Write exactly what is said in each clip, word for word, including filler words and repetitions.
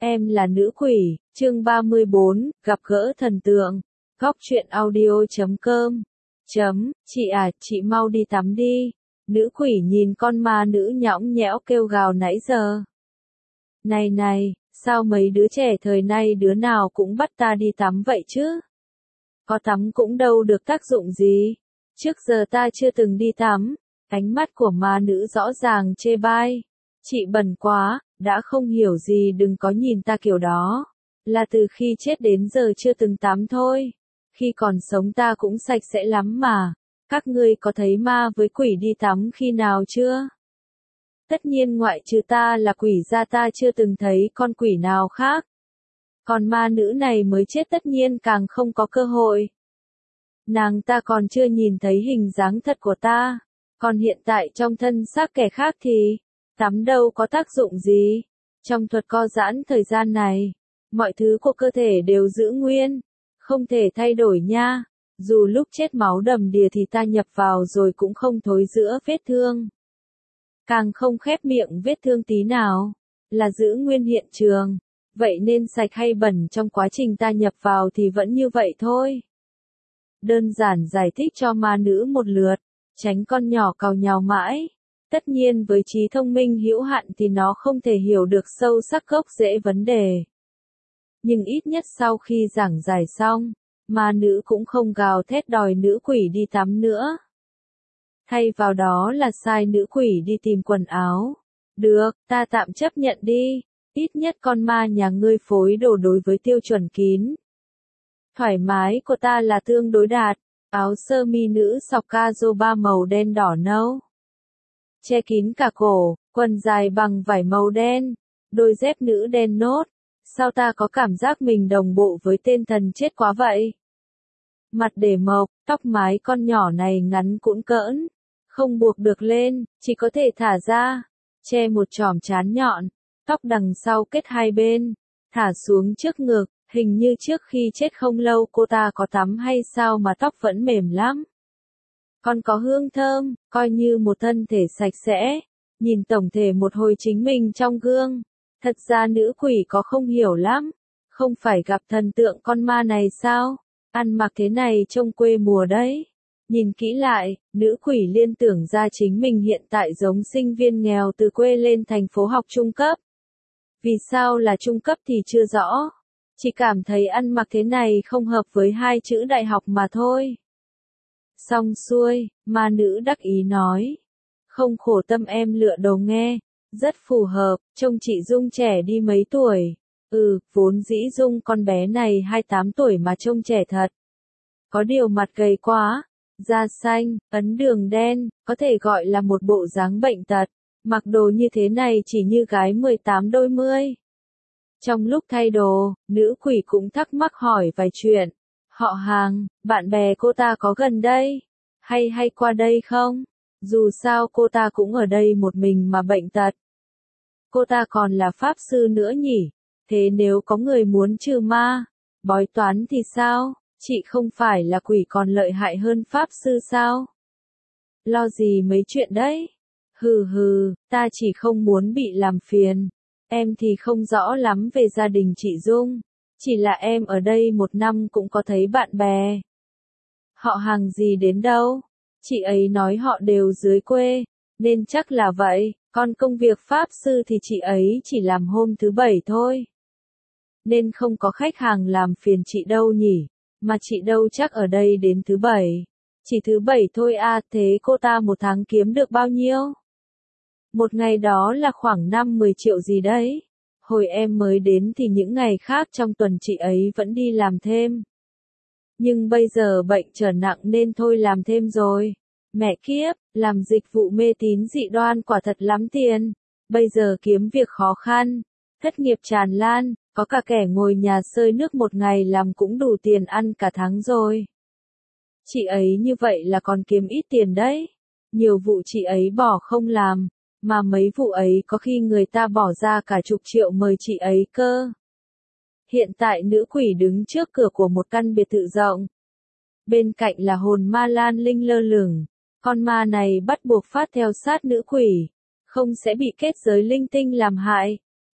Em là nữ quỷ, chương ba mươi bốn, gặp gỡ thần tượng. Góc truyện audio chấm com. Chấm, chị à, chị mau đi tắm đi. Nữ quỷ nhìn con ma nữ nhõng nhẽo kêu gào nãy giờ. Này này, sao mấy đứa trẻ thời nay đứa nào cũng bắt ta đi tắm vậy chứ? Có tắm cũng đâu được tác dụng gì. Trước giờ ta chưa từng đi tắm. Ánh mắt của ma nữ rõ ràng chê bai. Chị bẩn quá, đã không hiểu gì đừng có nhìn ta kiểu đó. Là từ khi chết đến giờ chưa từng tắm thôi. Khi còn sống ta cũng sạch sẽ lắm mà. Các ngươi có thấy ma với quỷ đi tắm khi nào chưa? Tất nhiên ngoại trừ ta là quỷ ra ta chưa từng thấy con quỷ nào khác. Còn ma nữ này mới chết tất nhiên càng không có cơ hội. Nàng ta còn chưa nhìn thấy hình dáng thật của ta. Còn hiện tại trong thân xác kẻ khác thì, tắm đâu có tác dụng gì. Trong thuật co giãn thời gian này, mọi thứ của cơ thể đều giữ nguyên, không thể thay đổi nha. Dù lúc chết máu đầm đìa thì ta nhập vào rồi cũng không thối rữa vết thương. Càng không khép miệng vết thương tí nào, là giữ nguyên hiện trường. Vậy nên sạch hay bẩn trong quá trình ta nhập vào thì vẫn như vậy thôi. Đơn giản giải thích cho ma nữ một lượt, tránh con nhỏ càu nhàu mãi. Tất nhiên với trí thông minh hữu hạn thì nó không thể hiểu được sâu sắc gốc rễ vấn đề. Nhưng ít nhất sau khi giảng giải xong, ma nữ cũng không gào thét đòi nữ quỷ đi tắm nữa. Thay vào đó là sai nữ quỷ đi tìm quần áo. Được, ta tạm chấp nhận đi. Ít nhất con ma nhà ngươi phối đồ đối với tiêu chuẩn kín. Thoải mái của ta là tương đối đạt. Áo sơ mi nữ sọc cazo ba màu đen đỏ nâu. Che kín cả cổ, quần dài bằng vải màu đen. Đôi dép nữ đen nốt. Sao ta có cảm giác mình đồng bộ với tên thần chết quá vậy? Mặt để mộc, tóc mái con nhỏ này ngắn cũn cỡn. Không buộc được lên, chỉ có thể thả ra. Che một chòm trán nhọn. Tóc đằng sau kết hai bên. Thả xuống trước ngực. Hình như trước khi chết không lâu cô ta có tắm hay sao mà tóc vẫn mềm lắm. Còn có hương thơm, coi như một thân thể sạch sẽ. Nhìn tổng thể một hồi chính mình trong gương. Thật ra nữ quỷ có không hiểu lắm. Không phải gặp thần tượng con ma này sao? Ăn mặc thế này trông quê mùa đấy. Nhìn kỹ lại, nữ quỷ liên tưởng ra chính mình hiện tại giống sinh viên nghèo từ quê lên thành phố học trung cấp. Vì sao là trung cấp thì chưa rõ. Chỉ cảm thấy ăn mặc thế này không hợp với hai chữ đại học mà thôi. Xong xuôi, ma nữ đắc ý nói. Không khổ tâm em lựa đồ nghe. Rất phù hợp, trông chị Dung trẻ đi mấy tuổi. Ừ, vốn dĩ Dung con bé này hai mươi tám tuổi mà trông trẻ thật. Có điều mặt gầy quá. Da xanh, ấn đường đen, có thể gọi là một bộ dáng bệnh tật. Mặc đồ như thế này chỉ như gái mười tám đôi mươi. Trong lúc thay đồ, nữ quỷ cũng thắc mắc hỏi vài chuyện. Họ hàng, bạn bè cô ta có gần đây? Hay hay qua đây không? Dù sao cô ta cũng ở đây một mình mà bệnh tật. Cô ta còn là pháp sư nữa nhỉ? Thế nếu có người muốn trừ ma, bói toán thì sao? Chị không phải là quỷ còn lợi hại hơn pháp sư sao? Lo gì mấy chuyện đấy? Hừ hừ, ta chỉ không muốn bị làm phiền. Em thì không rõ lắm về gia đình chị Dung. Chỉ là em ở đây một năm cũng có thấy bạn bè. Họ hàng gì đến đâu? Chị ấy nói họ đều dưới quê. Nên chắc là vậy. Còn công việc pháp sư thì chị ấy chỉ làm hôm thứ bảy thôi. Nên không có khách hàng làm phiền chị đâu nhỉ. Mà chị đâu chắc ở đây đến thứ bảy. Chỉ thứ bảy thôi à, thế cô ta một tháng kiếm được bao nhiêu? Một ngày đó là khoảng năm mười triệu gì đấy. Hồi em mới đến thì những ngày khác trong tuần chị ấy vẫn đi làm thêm. Nhưng bây giờ bệnh trở nặng nên thôi làm thêm rồi. Mẹ kiếp, làm dịch vụ mê tín dị đoan quả thật lắm tiền. Bây giờ kiếm việc khó khăn. Thất nghiệp tràn lan, có cả kẻ ngồi nhà sơi nước một ngày làm cũng đủ tiền ăn cả tháng rồi. Chị ấy như vậy là còn kiếm ít tiền đấy. Nhiều vụ chị ấy bỏ không làm. Mà mấy vụ ấy có khi người ta bỏ ra cả chục triệu mời chị ấy cơ. Hiện tại nữ quỷ đứng trước cửa của một căn biệt thự rộng. Bên cạnh là hồn ma Lan Linh lơ lửng. Con ma này bắt buộc phát theo sát nữ quỷ. Không sẽ bị kết giới linh tinh làm hại.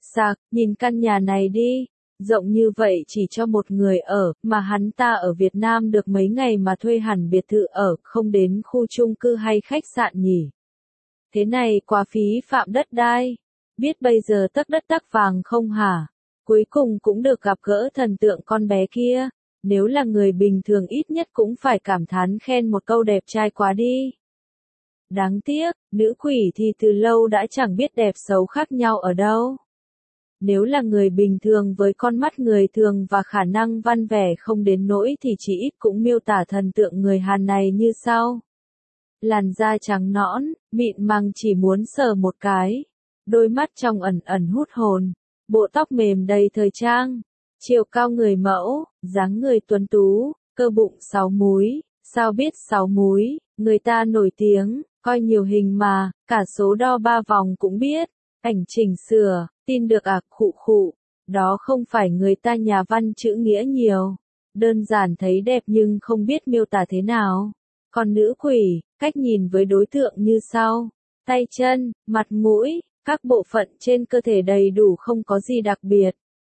Sạc, nhìn căn nhà này đi. Rộng như vậy chỉ cho một người ở, mà hắn ta ở Việt Nam được mấy ngày mà thuê hẳn biệt thự ở, không đến khu chung cư hay khách sạn nhỉ. Thế này quá phí phạm đất đai. Biết bây giờ tấc đất tấc vàng không hả? Cuối cùng cũng được gặp gỡ thần tượng con bé kia. Nếu là người bình thường ít nhất cũng phải cảm thán khen một câu đẹp trai quá đi. Đáng tiếc, nữ quỷ thì từ lâu đã chẳng biết đẹp xấu khác nhau ở đâu. Nếu là người bình thường với con mắt người thường và khả năng văn vẻ không đến nỗi thì chỉ ít cũng miêu tả thần tượng người Hàn này như sau. Làn da trắng nõn, mịn màng chỉ muốn sờ một cái. Đôi mắt trong ẩn ẩn hút hồn. Bộ tóc mềm đầy thời trang. Chiều cao người mẫu, dáng người tuấn tú, cơ bụng sáu múi. Sao biết sáu múi, người ta nổi tiếng, coi nhiều hình mà, cả số đo ba vòng cũng biết. Ảnh chỉnh sửa, tin được à, khụ khụ. Đó không phải người ta nhà văn chữ nghĩa nhiều. Đơn giản thấy đẹp nhưng không biết miêu tả thế nào. Còn nữ quỷ, cách nhìn với đối tượng như sau. Tay chân, mặt mũi, các bộ phận trên cơ thể đầy đủ không có gì đặc biệt.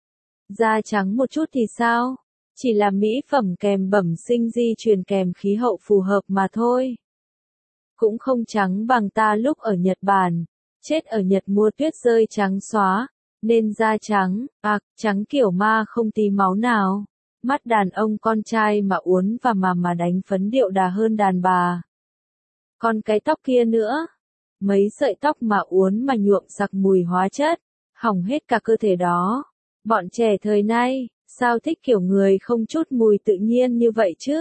Da trắng một chút thì sao? Chỉ là mỹ phẩm kèm bẩm sinh di truyền kèm khí hậu phù hợp mà thôi. Cũng không trắng bằng ta lúc ở Nhật Bản. Chết ở Nhật mua tuyết rơi trắng xóa. Nên da trắng, ạc, trắng kiểu ma không tí máu nào. Mắt đàn ông con trai mà uốn và mà mà đánh phấn điệu đà hơn đàn bà. Còn cái tóc kia nữa. Mấy sợi tóc mà uốn mà nhuộm sặc mùi hóa chất. Hỏng hết cả cơ thể đó. Bọn trẻ thời nay, sao thích kiểu người không chút mùi tự nhiên như vậy chứ?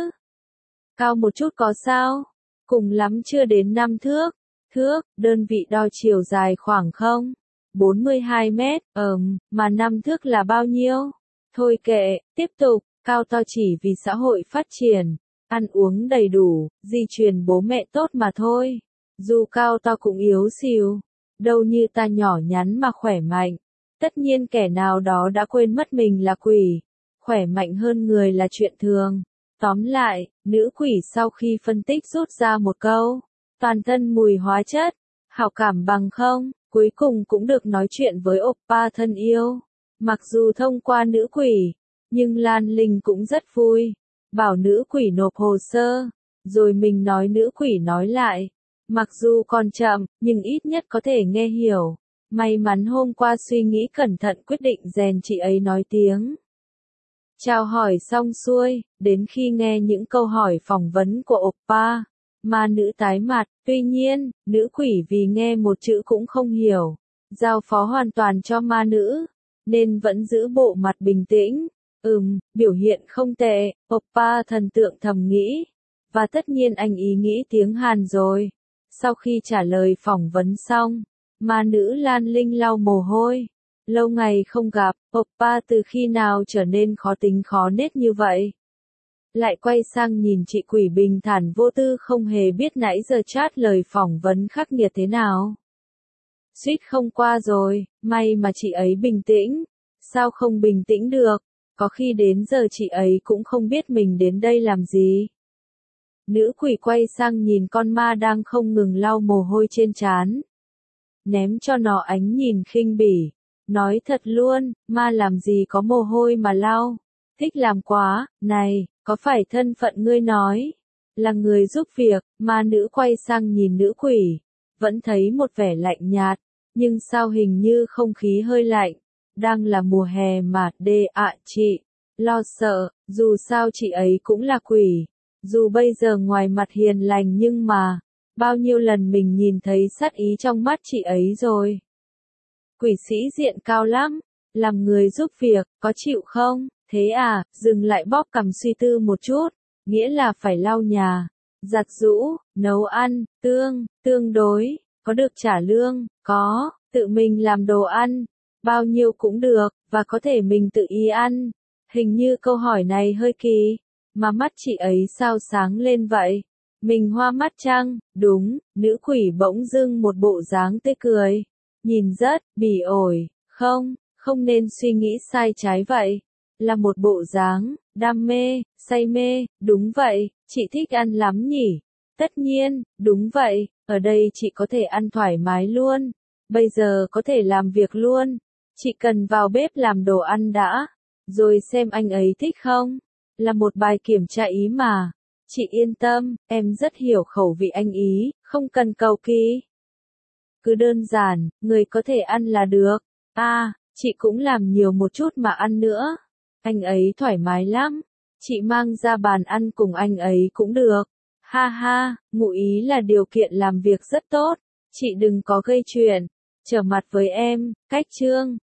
Cao một chút có sao? Cùng lắm chưa đến năm thước. Thước, đơn vị đo chiều dài khoảng không? bốn mươi hai mét, ờm, mà năm thước là bao nhiêu? Thôi kệ, tiếp tục, cao to chỉ vì xã hội phát triển, ăn uống đầy đủ, di truyền bố mẹ tốt mà thôi. Dù cao to cũng yếu xìu, đâu như ta nhỏ nhắn mà khỏe mạnh. Tất nhiên kẻ nào đó đã quên mất mình là quỷ, khỏe mạnh hơn người là chuyện thường. Tóm lại, nữ quỷ sau khi phân tích rút ra một câu, toàn thân mùi hóa chất, hảo cảm bằng không, cuối cùng cũng được nói chuyện với oppa thân yêu. Mặc dù thông qua nữ quỷ, nhưng Lan Linh cũng rất vui, bảo nữ quỷ nộp hồ sơ, rồi mình nói nữ quỷ nói lại. Mặc dù còn chậm, nhưng ít nhất có thể nghe hiểu. May mắn hôm qua suy nghĩ cẩn thận quyết định rèn chị ấy nói tiếng. Chào hỏi xong xuôi, đến khi nghe những câu hỏi phỏng vấn của oppa, ma nữ tái mặt, tuy nhiên, nữ quỷ vì nghe một chữ cũng không hiểu, giao phó hoàn toàn cho ma nữ, nên vẫn giữ bộ mặt bình tĩnh. Ừm, biểu hiện không tệ, oppa thần tượng thầm nghĩ. Và tất nhiên anh ý nghĩ tiếng Hàn rồi. Sau khi trả lời phỏng vấn xong, ma nữ Lan Linh lau mồ hôi. Lâu ngày không gặp, oppa từ khi nào trở nên khó tính khó nết như vậy? Lại quay sang nhìn chị quỷ bình thản vô tư không hề biết nãy giờ chat lời phỏng vấn khắc nghiệt thế nào. Suýt không qua rồi, may mà chị ấy bình tĩnh. Sao không bình tĩnh được? Có khi đến giờ chị ấy cũng không biết mình đến đây làm gì. Nữ quỷ quay sang nhìn con ma đang không ngừng lau mồ hôi trên trán. Ném cho nó ánh nhìn khinh bỉ. Nói thật luôn, ma làm gì có mồ hôi mà lau. Thích làm quá, này, có phải thân phận ngươi nói? Là người giúp việc, ma nữ quay sang nhìn nữ quỷ. Vẫn thấy một vẻ lạnh nhạt, nhưng sao hình như không khí hơi lạnh. Đang là mùa hè mà, đê ạ à, chị. Lo sợ, dù sao chị ấy cũng là quỷ. Dù bây giờ ngoài mặt hiền lành nhưng mà, bao nhiêu lần mình nhìn thấy sát ý trong mắt chị ấy rồi. Quỷ sĩ diện cao lắm, làm người giúp việc, có chịu không? Thế à, dừng lại bóp cằm suy tư một chút, nghĩa là phải lau nhà, giặt giũ, nấu ăn, tương, tương đối, có được trả lương, có, tự mình làm đồ ăn, bao nhiêu cũng được, và có thể mình tự ý ăn. Hình như câu hỏi này hơi kỳ, mà mắt chị ấy sao sáng lên vậy? Mình hoa mắt chăng? Đúng, nữ quỷ bỗng dưng một bộ dáng tươi cười. Nhìn rất, bỉ ổi, không, không nên suy nghĩ sai trái vậy. Là một bộ dáng, đam mê, say mê, đúng vậy, chị thích ăn lắm nhỉ? Tất nhiên, đúng vậy, ở đây chị có thể ăn thoải mái luôn. Bây giờ có thể làm việc luôn. Chị cần vào bếp làm đồ ăn đã, rồi xem anh ấy thích không. Là một bài kiểm tra ý mà. Chị yên tâm, em rất hiểu khẩu vị anh ý, không cần cầu kỳ. Cứ đơn giản, người có thể ăn là được. À, chị cũng làm nhiều một chút mà ăn nữa. Anh ấy thoải mái lắm. Chị mang ra bàn ăn cùng anh ấy cũng được. Ha ha, ngụ ý là điều kiện làm việc rất tốt. Chị đừng có gây chuyện. Trở mặt với em, cách chương.